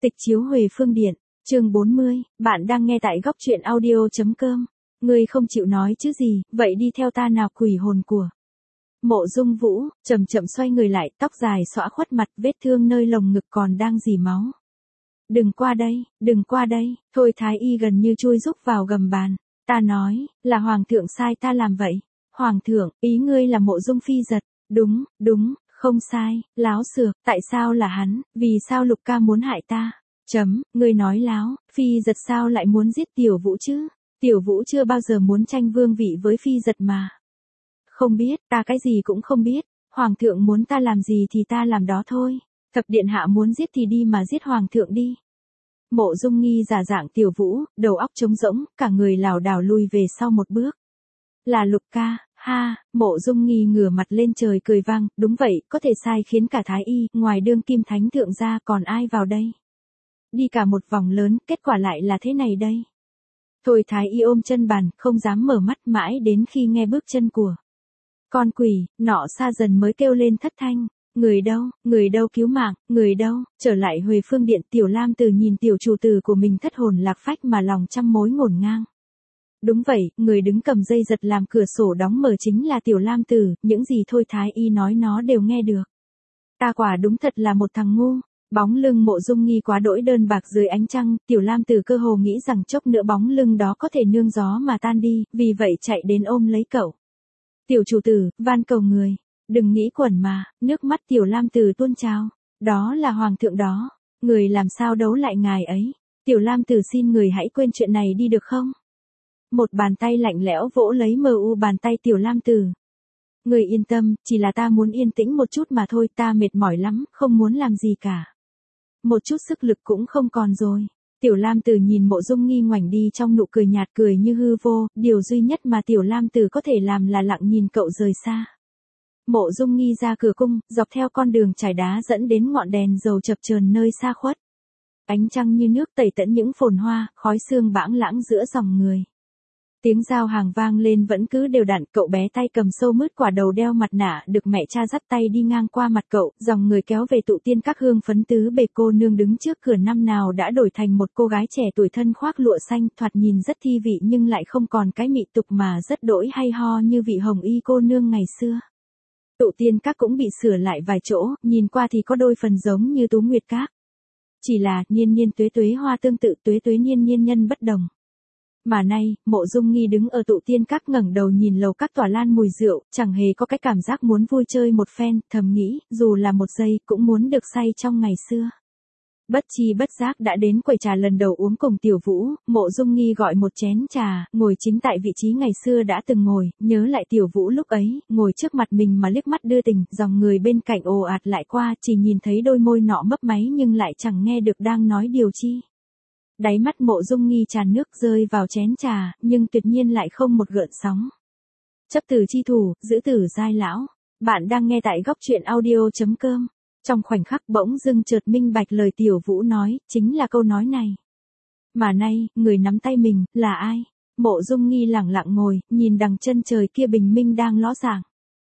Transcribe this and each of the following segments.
Tịch chiếu Huệ Phương Điện, chương 40, bạn đang nghe tại góc truyện audio.com. Ngươi không chịu nói chứ gì, vậy đi theo ta nào quỷ hồn của. Mộ Dung Vũ, chậm chậm xoay người lại, tóc dài xõa khuất mặt, vết thương nơi lồng ngực còn đang rỉ máu. Đừng qua đây, Thôi Thái Y gần như chui rúc vào gầm bàn. Ta nói, là Hoàng thượng sai ta làm vậy. Hoàng thượng, ý ngươi là Mộ Dung Phi Giật. Đúng, không sai, láo xược, tại sao là hắn, vì sao Lục ca muốn hại ta? Ngươi nói láo, Phi Giật sao lại muốn giết Tiểu Vũ chứ? Tiểu Vũ chưa bao giờ muốn tranh vương vị với Phi Giật mà. Không biết, ta cái gì cũng không biết, Hoàng thượng muốn ta làm gì thì ta làm đó thôi. Thập điện hạ muốn giết thì đi mà giết Hoàng thượng đi. Mộ Dung Nghi giả dạng Tiểu Vũ, đầu óc trống rỗng, cả người lảo đảo lùi về sau một bước. Là Lục ca, ha, Mộ Dung Nghi ngửa mặt lên trời cười vang, đúng vậy, có thể sai khiến cả Thái Y, ngoài đương kim thánh thượng ra còn ai vào đây. Đi cả một vòng lớn, kết quả lại là thế này đây. Thôi Thái Y ôm chân bàn, không dám mở mắt mãi đến khi nghe bước chân của con quỷ, nọ xa dần mới kêu lên thất thanh. Người đâu cứu mạng, người đâu, trở lại Huệ Phương Điện. Tiểu Lam Tử nhìn tiểu chủ tử của mình thất hồn lạc phách mà lòng trăm mối ngổn ngang. Đúng vậy, người đứng cầm dây giật làm cửa sổ đóng mở chính là Tiểu Lam Tử, những gì Thôi Thái Y nói nó đều nghe được. Ta quả đúng thật là một thằng ngu. Bóng lưng Mộ Dung Nghi quá đỗi đơn bạc dưới ánh trăng, Tiểu Lam Tử cơ hồ nghĩ rằng chốc nữa bóng lưng đó có thể nương gió mà tan đi, vì vậy chạy đến ôm lấy cậu. Tiểu chủ tử, van cầu người, đừng nghĩ quẩn mà, nước mắt Tiểu Lam Tử tuôn trào. Đó là Hoàng thượng đó, người làm sao đấu lại ngài ấy. Tiểu Lam Tử xin người hãy quên chuyện này đi được không? Một bàn tay lạnh lẽo vỗ lấy bàn tay Tiểu Lam Tử. Người yên tâm, chỉ là ta muốn yên tĩnh một chút mà thôi, ta mệt mỏi lắm, không muốn làm gì cả. Một chút sức lực cũng không còn rồi. Tiểu Lam Tử nhìn Mộ Dung Nghi ngoảnh đi trong nụ cười nhạt, cười như hư vô, điều duy nhất mà Tiểu Lam Tử có thể làm là lặng nhìn cậu rời xa. Mộ Dung Nghi ra cửa cung, dọc theo con đường trải đá dẫn đến ngọn đèn dầu chập chờn nơi xa khuất. Ánh trăng như nước tẩy tẫn những phồn hoa, khói sương bãng lãng giữa dòng người. Tiếng giao hàng vang lên vẫn cứ đều đặn, cậu bé tay cầm sâu mứt quả đầu đeo mặt nạ được mẹ cha dắt tay đi ngang qua mặt cậu, dòng người kéo về tụ tiên các hương phấn tứ bề. Cô nương đứng trước cửa năm nào đã đổi thành một cô gái trẻ tuổi thân khoác lụa xanh, thoạt nhìn rất thi vị nhưng lại không còn cái mị tục mà rất đỗi hay ho như vị hồng y cô nương ngày xưa. Tụ tiên các cũng bị sửa lại vài chỗ, nhìn qua thì có đôi phần giống như Tú Nguyệt Các. Chỉ là niên niên tuế tuế hoa tương tự, tuế tuế niên niên nhân bất đồng. Mà nay, Mộ Dung Nghi đứng ở tụ tiên các ngẩng đầu nhìn lầu các tỏa lan mùi rượu, chẳng hề có cái cảm giác muốn vui chơi một phen, thầm nghĩ, dù là một giây cũng muốn được say trong ngày xưa. Bất chi bất giác đã đến quầy trà lần đầu uống cùng Tiểu Vũ, Mộ Dung Nghi gọi một chén trà, ngồi chính tại vị trí ngày xưa đã từng ngồi, nhớ lại Tiểu Vũ lúc ấy, ngồi trước mặt mình mà liếc mắt đưa tình, dòng người bên cạnh ồ ạt lại qua, chỉ nhìn thấy đôi môi nọ mấp máy nhưng lại chẳng nghe được đang nói điều chi. Đáy mắt Mộ Dung Nghi tràn nước rơi vào chén trà, nhưng tuyệt nhiên lại không một gợn sóng. Chấp tử chi thủ, giữ tử giai lão. Bạn đang nghe tại góc truyện audio.com. Trong khoảnh khắc bỗng dưng chợt minh bạch lời Tiểu Vũ nói, chính là câu nói này. Mà nay, người nắm tay mình, là ai? Mộ Dung Nghi lẳng lặng ngồi, nhìn đằng chân trời kia bình minh đang ló dạng.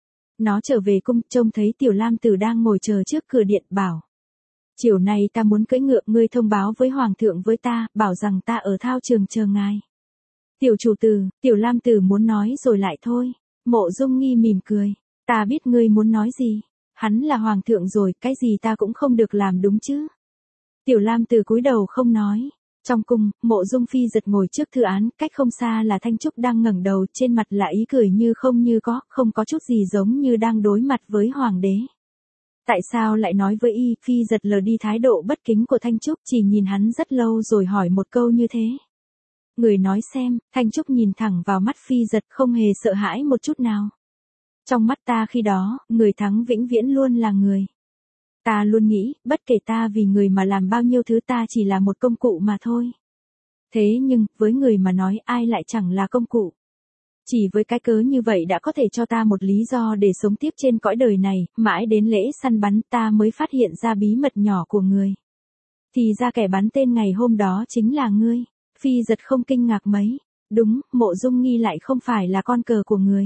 Nó trở về cung, trông thấy Tiểu Lam Tử đang ngồi chờ trước cửa điện, bảo. Chiều nay ta muốn cưỡi ngựa, ngươi thông báo với Hoàng thượng với ta, bảo rằng ta ở thao trường chờ ngài. Tiểu chủ tử, Tiểu Lam Tử muốn nói rồi lại thôi. Mộ Dung Nghi mỉm cười. Ta biết ngươi muốn nói gì. Hắn là Hoàng thượng rồi, cái gì ta cũng không được làm đúng chứ. Tiểu Lam Tử cúi đầu không nói. Trong cung, Mộ Dung Phi Giật ngồi trước thư án, cách không xa là Thanh Trúc đang ngẩng đầu, trên mặt là ý cười như có, không có chút gì giống như đang đối mặt với Hoàng đế. Tại sao lại nói với y? Phi Giật lờ đi thái độ bất kính của Thanh Trúc, chỉ nhìn hắn rất lâu rồi hỏi một câu như thế. Người nói xem. Thanh Trúc nhìn thẳng vào mắt Phi Giật, không hề sợ hãi một chút nào. Trong mắt ta khi đó, người thắng vĩnh viễn luôn là người. Ta luôn nghĩ, bất kể ta vì người mà làm bao nhiêu thứ, ta chỉ là một công cụ mà thôi. Thế nhưng, với người mà nói, ai lại chẳng là công cụ. Chỉ với cái cớ như vậy đã có thể cho ta một lý do để sống tiếp trên cõi đời này, mãi đến lễ săn bắn ta mới phát hiện ra bí mật nhỏ của người. Thì ra kẻ bắn tên ngày hôm đó chính là ngươi. Phi Giật không kinh ngạc mấy. Đúng, Mộ Dung Nghi lại không phải là con cờ của người.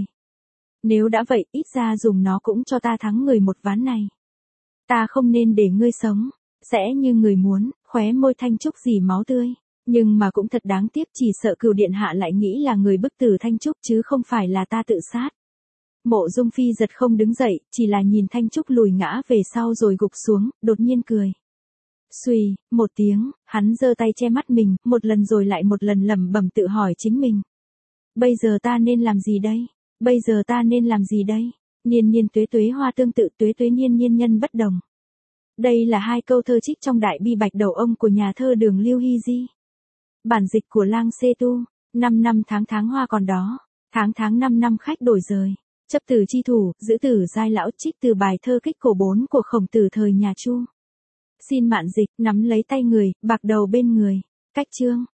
Nếu đã vậy, ít ra dùng nó cũng cho ta thắng người một ván này. Ta không nên để ngươi sống. Sẽ như người muốn, Khóe môi Thanh Trúc rỉ máu tươi. Nhưng mà cũng thật đáng tiếc, chỉ sợ Cửu điện hạ lại nghĩ là người bức tử Thanh Trúc chứ không phải là ta tự sát. Mộ Dung Phi giật không đứng dậy, chỉ là nhìn Thanh Trúc lùi ngã về sau rồi gục xuống, đột nhiên cười. Xuy, một tiếng, hắn giơ tay che mắt mình, một lần rồi lại một lần lẩm bẩm tự hỏi chính mình. Bây giờ ta nên làm gì đây? Bây giờ ta nên làm gì đây? Niên niên tuế tuế hoa tương tự, tuế tuế niên niên nhân bất đồng. Đây là hai câu thơ trích trong đại bi bạch đầu ông của nhà thơ Đường Lưu Hy Di. Bản dịch của Lang Xê Tu. 5 năm tháng tháng hoa còn đó, tháng tháng 5 năm khách đổi rời. Chấp từ chi thủ, giữ tử giai lão, trích từ bài thơ Kích Cổ 4 của Khổng Tử thời nhà Chu. Xin mạn dịch, nắm lấy tay người, bạc đầu bên người. Cách chương.